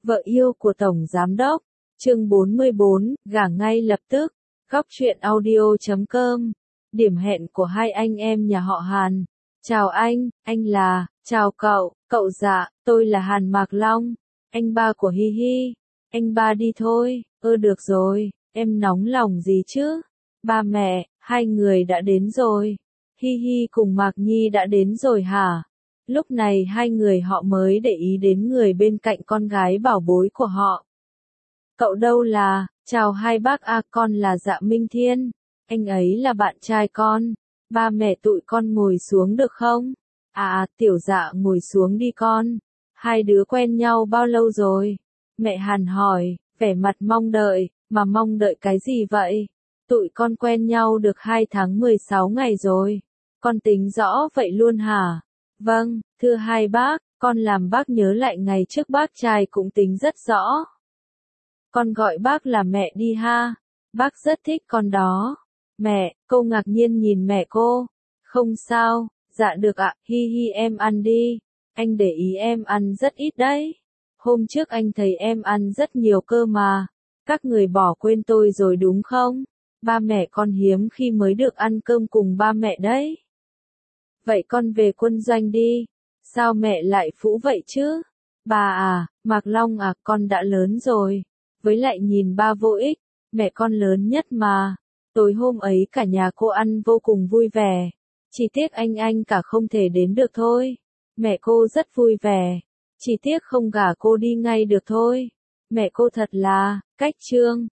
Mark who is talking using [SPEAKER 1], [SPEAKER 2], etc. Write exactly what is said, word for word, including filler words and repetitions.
[SPEAKER 1] Vợ yêu của Tổng Giám Đốc, chương bốn mươi bốn, gả ngay lập tức, góc truyện audio chấm com, điểm hẹn của hai anh em nhà họ Hàn. Chào anh, anh là, chào cậu, cậu dạ, tôi là Hàn Mạc Long, anh ba của Hi Hi, anh ba đi thôi, ơ được rồi, em nóng lòng gì chứ, ba mẹ, hai người đã đến rồi, Hi Hi cùng Mạc Nhi đã đến rồi hả? Lúc này hai người họ mới để ý đến người bên cạnh con gái bảo bối của họ. Cậu đâu là, chào hai bác a, con là Dạ Minh Thiên, anh ấy là bạn trai con, ba mẹ tụi con ngồi xuống được không? À, tiểu Dạ ngồi xuống đi con, hai đứa quen nhau bao lâu rồi? Mẹ Hàn hỏi, vẻ mặt mong đợi, mà mong đợi cái gì vậy? Tụi con quen nhau được hai tháng mười sáu ngày rồi, con tính rõ vậy luôn hả? Vâng, thưa hai bác, con làm bác nhớ lại ngày trước bác trai cũng tính rất rõ. Con gọi bác là mẹ đi ha, bác rất thích con đó. Mẹ, cô ngạc nhiên nhìn mẹ cô. Không sao, dạ được ạ, Hi Hi em ăn đi, anh để ý em ăn rất ít đấy. Hôm trước anh thấy em ăn rất nhiều cơ mà, các người bỏ quên tôi rồi đúng không? Ba mẹ con hiếm khi mới được ăn cơm cùng ba mẹ đấy. Vậy con về quân doanh đi. Sao mẹ lại phũ vậy chứ? Bà à, Mạc Long à, con đã lớn rồi. Với lại nhìn ba vô ích, mẹ con lớn nhất mà. Tối hôm ấy cả nhà cô ăn vô cùng vui vẻ. Chỉ tiếc anh anh cả không thể đến được thôi. Mẹ cô rất vui vẻ. Chỉ tiếc không gả cô đi ngay được thôi. Mẹ cô thật là, cách trương.